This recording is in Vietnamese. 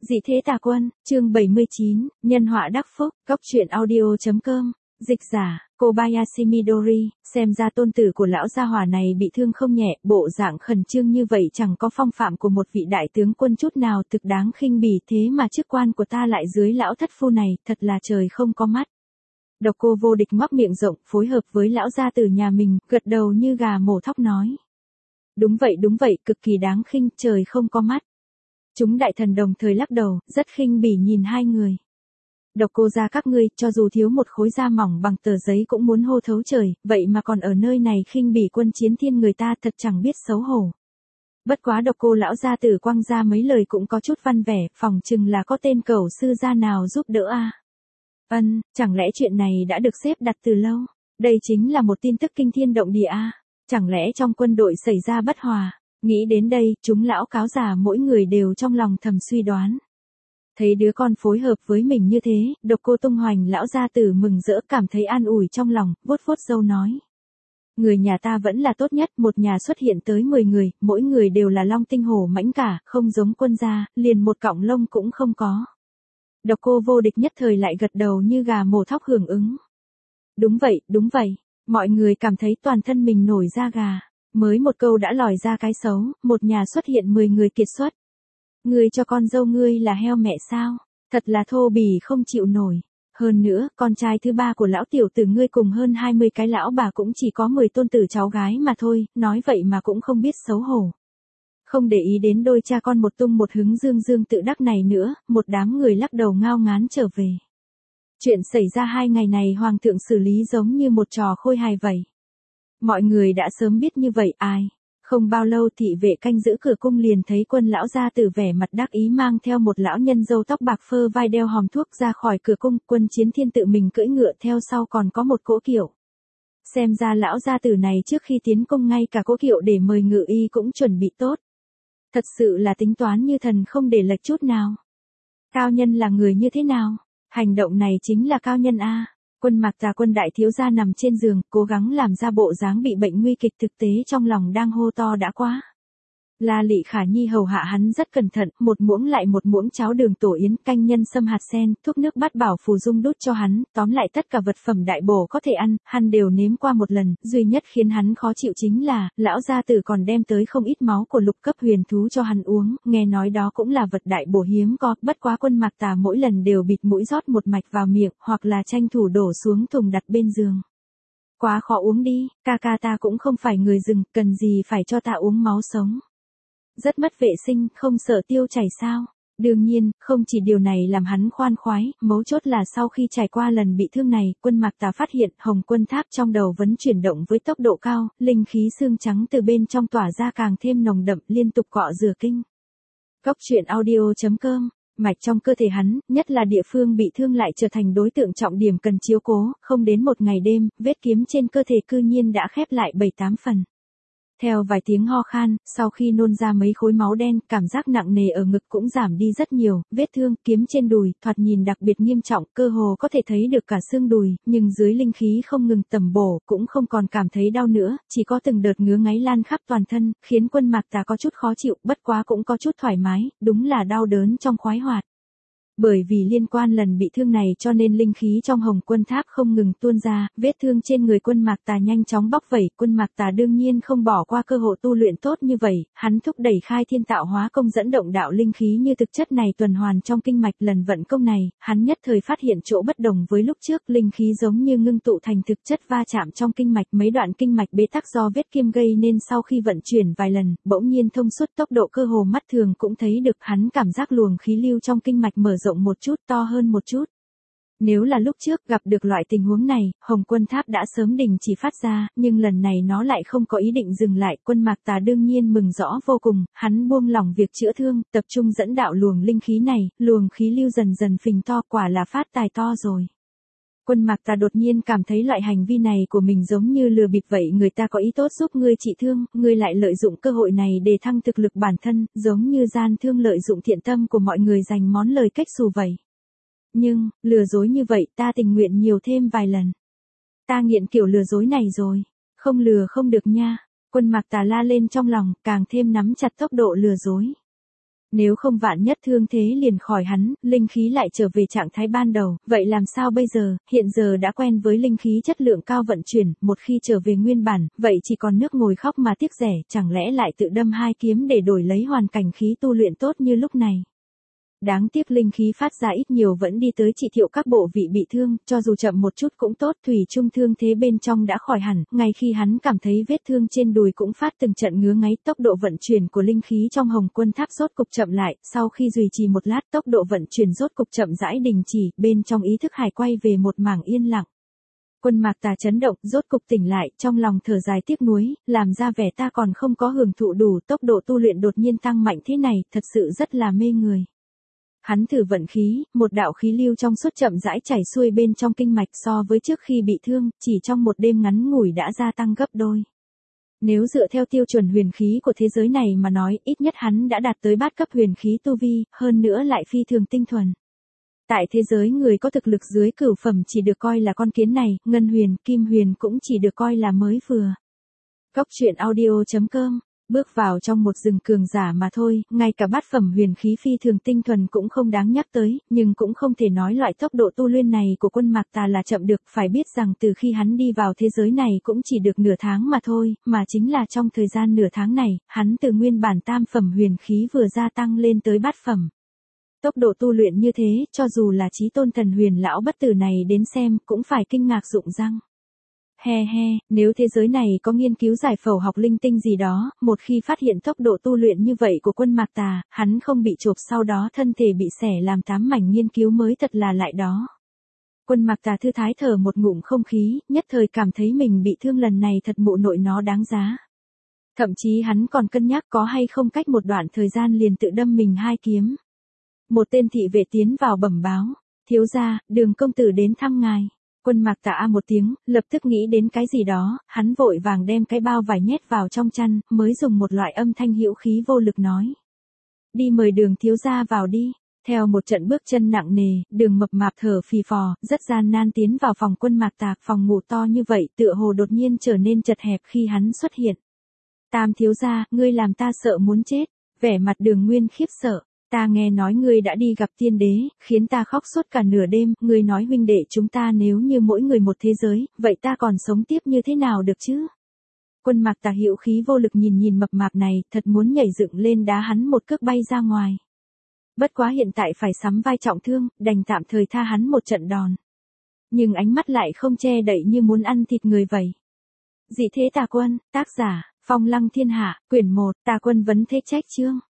Dị thế tà quân, chương 79, nhân họa đắc phúc, góc truyện audio.com, dịch giả, Kobayashi Midori, xem ra tôn tử của lão gia hỏa này bị thương không nhẹ, bộ dạng khẩn trương như vậy chẳng có phong phạm của một vị đại tướng quân chút nào, thực đáng khinh bỉ, thế mà chức quan của ta lại dưới lão thất phu này, thật là trời không có mắt. Độc Cô Vô Địch ngoác miệng rộng, phối hợp với lão gia tử nhà mình, gật đầu như gà mổ thóc nói. Đúng vậy, cực kỳ đáng khinh, trời không có mắt. Chúng đại thần đồng thời lắc đầu, rất khinh bỉ nhìn hai người. Độc Cô gia các ngươi, cho dù thiếu một khối da mỏng bằng tờ giấy cũng muốn hô thấu trời, vậy mà còn ở nơi này khinh bỉ quân chiến thiên người ta, thật chẳng biết xấu hổ. Bất quá Độc Cô lão gia tử quăng ra mấy lời cũng có chút văn vẻ, phỏng chừng là có tên cẩu sư gia nào giúp đỡ a. Chẳng lẽ chuyện này đã được xếp đặt từ lâu? Đây chính là một tin tức kinh thiên động địa a. Chẳng lẽ trong quân đội xảy ra bất hòa? Nghĩ đến đây, chúng lão cáo già mỗi người đều trong lòng thầm suy đoán. Thấy đứa con phối hợp với mình như thế, Độc Cô Tung Hoành lão gia tử mừng rỡ, cảm thấy an ủi trong lòng, vuốt vuốt râu nói. Người nhà ta vẫn là tốt nhất, một nhà xuất hiện tới 10 người, mỗi người đều là long tinh hổ mãnh cả, không giống quân gia, liền một cọng lông cũng không có. Độc Cô Vô Địch nhất thời lại gật đầu như gà mổ thóc hưởng ứng. Đúng vậy, mọi người cảm thấy toàn thân mình nổi da gà. Mới một câu đã lòi ra cái xấu, một nhà xuất hiện 10 người kiệt xuất. Ngươi cho con dâu ngươi là heo mẹ sao? Thật là thô bỉ không chịu nổi. Hơn nữa, con trai thứ ba của lão tiểu tử ngươi cùng hơn 20 cái lão bà cũng chỉ có 10 tôn tử cháu gái mà thôi, nói vậy mà cũng không biết xấu hổ. Không để ý đến đôi cha con một tung một hứng dương tự đắc này nữa, một đám người lắc đầu ngao ngán trở về. Chuyện xảy ra 2 ngày này hoàng thượng xử lý giống như một trò khôi hài vậy. Mọi người đã sớm biết như vậy ai. Không bao lâu thị vệ canh giữ cửa cung liền thấy Quân lão gia tử vẻ mặt đắc ý mang theo một lão nhân râu tóc bạc phơ vai đeo hòm thuốc ra khỏi cửa cung, Quân Chiến Thiên tự mình cưỡi ngựa theo sau còn có một cỗ kiệu. Xem ra lão gia tử này trước khi tiến cung ngay cả cỗ kiệu để mời ngự y cũng chuẩn bị tốt. Thật sự là tính toán như thần không để lệch chút nào. Cao nhân là người như thế nào? Hành động này chính là cao nhân a. Quân Mạc Tà Quân đại thiếu gia nằm trên giường, cố gắng làm ra bộ dáng bị bệnh nguy kịch, thực tế trong lòng đang hô to đã quá. La Lị Khả Nhi hầu hạ hắn rất cẩn thận, một muỗng lại một muỗng cháo đường tổ yến, canh nhân sâm hạt sen, thuốc nước bát bảo phù dung đút cho hắn, tóm lại tất cả vật phẩm đại bổ có thể ăn, hắn đều nếm qua một lần, duy nhất khiến hắn khó chịu chính là, lão gia tử còn đem tới không ít máu của lục cấp huyền thú cho hắn uống, nghe nói đó cũng là vật đại bổ hiếm có, bất quá Quân Mạc Tà mỗi lần đều bịt mũi rót một mạch vào miệng, hoặc là tranh thủ đổ xuống thùng đặt bên giường. Quá khó uống đi, ca ca ta cũng không phải người rừng, cần gì phải cho ta uống máu sống. Rất mất vệ sinh, không sợ tiêu chảy sao? Đương nhiên, không chỉ điều này làm hắn khoan khoái, mấu chốt là sau khi trải qua lần bị thương này, Quân Mạc Tà phát hiện Hồng Quân Tháp trong đầu vẫn chuyển động với tốc độ cao, linh khí xương trắng từ bên trong tỏa ra càng thêm nồng đậm, liên tục cọ rửa kinh. Góc truyện audio.com, mạch trong cơ thể hắn, nhất là địa phương bị thương lại trở thành đối tượng trọng điểm cần chiếu cố, không đến một ngày đêm, vết kiếm trên cơ thể cư nhiên đã khép lại 7-8 phần. Theo vài tiếng ho khan, sau khi nôn ra mấy khối máu đen, cảm giác nặng nề ở ngực cũng giảm đi rất nhiều, vết thương, kiếm trên đùi, thoạt nhìn đặc biệt nghiêm trọng, cơ hồ có thể thấy được cả xương đùi, nhưng dưới linh khí không ngừng tầm bổ, cũng không còn cảm thấy đau nữa, chỉ có từng đợt ngứa ngáy lan khắp toàn thân, khiến Quân Mạc Tà có chút khó chịu, bất quá cũng có chút thoải mái, đúng là đau đớn trong khoái hoạt. Bởi vì liên quan lần bị thương này cho nên linh khí trong Hồng Quân Tháp không ngừng tuôn ra, vết thương trên người Quân Mạc Tà nhanh chóng bóc vẩy, Quân Mạc Tà đương nhiên không bỏ qua cơ hội tu luyện tốt như vậy, hắn thúc đẩy khai thiên tạo hóa công dẫn động đạo linh khí như thực chất này tuần hoàn trong kinh mạch, lần vận công này, hắn nhất thời phát hiện chỗ bất đồng với lúc trước, linh khí giống như ngưng tụ thành thực chất va chạm trong kinh mạch, mấy đoạn kinh mạch bế tắc do vết kim gây nên sau khi vận chuyển vài lần, bỗng nhiên thông suốt, tốc độ cơ hồ mắt thường cũng thấy được, hắn cảm giác luồng khí lưu trong kinh mạch mở rộng một chút, to hơn một chút. Nếu là lúc trước gặp được loại tình huống này, Hồng Quân Tháp đã sớm đình chỉ phát ra, nhưng lần này nó lại không có ý định dừng lại, Quân Mạc Tà đương nhiên mừng rõ vô cùng, hắn buông lỏng việc chữa thương, tập trung dẫn đạo luồng linh khí này, luồng khí lưu dần dần phình to, quả là phát tài to rồi. Quân Mạc Tà đột nhiên cảm thấy loại hành vi này của mình giống như lừa bịp vậy, người ta có ý tốt giúp ngươi trị thương, ngươi lại lợi dụng cơ hội này để thăng thực lực bản thân, giống như gian thương lợi dụng thiện tâm của mọi người giành món lời cách xù vậy. Nhưng, lừa dối như vậy ta tình nguyện nhiều thêm vài lần. Ta nghiện kiểu lừa dối này rồi, không lừa không được nha. Quân Mạc Tà la lên trong lòng, càng thêm nắm chặt tốc độ lừa dối. Nếu không vạn nhất thương thế liền khỏi hắn, linh khí lại trở về trạng thái ban đầu, vậy làm sao bây giờ, hiện giờ đã quen với linh khí chất lượng cao vận chuyển, một khi trở về nguyên bản, vậy chỉ còn nước ngồi khóc mà tiếc rẻ, chẳng lẽ lại tự đâm hai kiếm để đổi lấy hoàn cảnh khí tu luyện tốt như lúc này. Đáng tiếc linh khí phát ra ít nhiều vẫn đi tới trị thiệu các bộ vị bị thương, cho dù chậm một chút cũng tốt, thủy chung thương thế bên trong đã khỏi hẳn, ngay khi hắn cảm thấy vết thương trên đùi cũng phát từng trận ngứa ngáy, tốc độ vận chuyển của linh khí trong Hồng Quân Tháp rốt cục chậm lại, sau khi duy trì một lát tốc độ vận chuyển rốt cục chậm rãi đình chỉ, bên trong ý thức Hải quay về một mảng yên lặng. Quân Mạc Tà chấn động, rốt cục tỉnh lại, trong lòng thở dài tiếc nuối, làm ra vẻ ta còn không có hưởng thụ đủ, tốc độ tu luyện đột nhiên tăng mạnh thế này, thật sự rất là mê người. Hắn thử vận khí, một đạo khí lưu trong suốt chậm rãi chảy xuôi bên trong kinh mạch so với trước khi bị thương, chỉ trong một đêm ngắn ngủi đã gia tăng gấp đôi. Nếu dựa theo tiêu chuẩn huyền khí của thế giới này mà nói, ít nhất hắn đã đạt tới bát cấp huyền khí tu vi, hơn nữa lại phi thường tinh thuần. Tại thế giới người có thực lực dưới cửu phẩm chỉ được coi là con kiến này, ngân huyền, kim huyền cũng chỉ được coi là mới vừa. Góc truyện audio.com. Bước vào trong một rừng cường giả mà thôi, ngay cả bát phẩm huyền khí phi thường tinh thuần cũng không đáng nhắc tới, nhưng cũng không thể nói loại tốc độ tu luyện này của Quân Mạc Tà là chậm được, phải biết rằng từ khi hắn đi vào thế giới này cũng chỉ được nửa tháng mà thôi, mà chính là trong thời gian nửa tháng này, hắn từ nguyên bản tam phẩm huyền khí vừa gia tăng lên tới bát phẩm. Tốc độ tu luyện như thế, cho dù là chí tôn thần huyền lão bất tử này đến xem, cũng phải kinh ngạc rụng răng. He he, nếu thế giới này có nghiên cứu giải phẫu học linh tinh gì đó, một khi phát hiện tốc độ tu luyện như vậy của Quân Mạc Tà, hắn không bị chộp sau đó thân thể bị xẻ làm 8 mảnh nghiên cứu mới thật là lại đó. Quân Mạc Tà thư thái thở một ngụm không khí, nhất thời cảm thấy mình bị thương lần này thật mụ nội nó đáng giá. Thậm chí hắn còn cân nhắc có hay không cách một đoạn thời gian liền tự đâm mình hai kiếm. Một tên thị vệ tiến vào bẩm báo, thiếu gia, Đường công tử đến thăm ngài. Quân Mạc Tà một tiếng, lập tức nghĩ đến cái gì đó, hắn vội vàng đem cái bao vải nhét vào trong chăn, mới dùng một loại âm thanh hữu khí vô lực nói. Đi mời Đường thiếu gia vào đi. Theo một trận bước chân nặng nề, Đường mập mạp thở phì phò, rất gian nan tiến vào phòng Quân Mạc Tà, phòng ngủ to như vậy tựa hồ đột nhiên trở nên chật hẹp khi hắn xuất hiện. Tam thiếu gia, ngươi làm ta sợ muốn chết, vẻ mặt Đường Nguyên khiếp sợ. Ta nghe nói ngươi đã đi gặp tiên đế, khiến ta khóc suốt cả nửa đêm, ngươi nói huynh đệ chúng ta nếu như mỗi người một thế giới, vậy ta còn sống tiếp như thế nào được chứ? Quân Mạc Tà hữu khí vô lực nhìn mập mạp này, thật muốn nhảy dựng lên đá hắn một cước bay ra ngoài. Bất quá hiện tại phải sắm vai trọng thương, đành tạm thời tha hắn một trận đòn. Nhưng ánh mắt lại không che đậy như muốn ăn thịt người vậy. Dị thế Tà Quân, tác giả, Phong Lăng Thiên Hạ, quyển 1, Tà Quân vấn thế trách chương.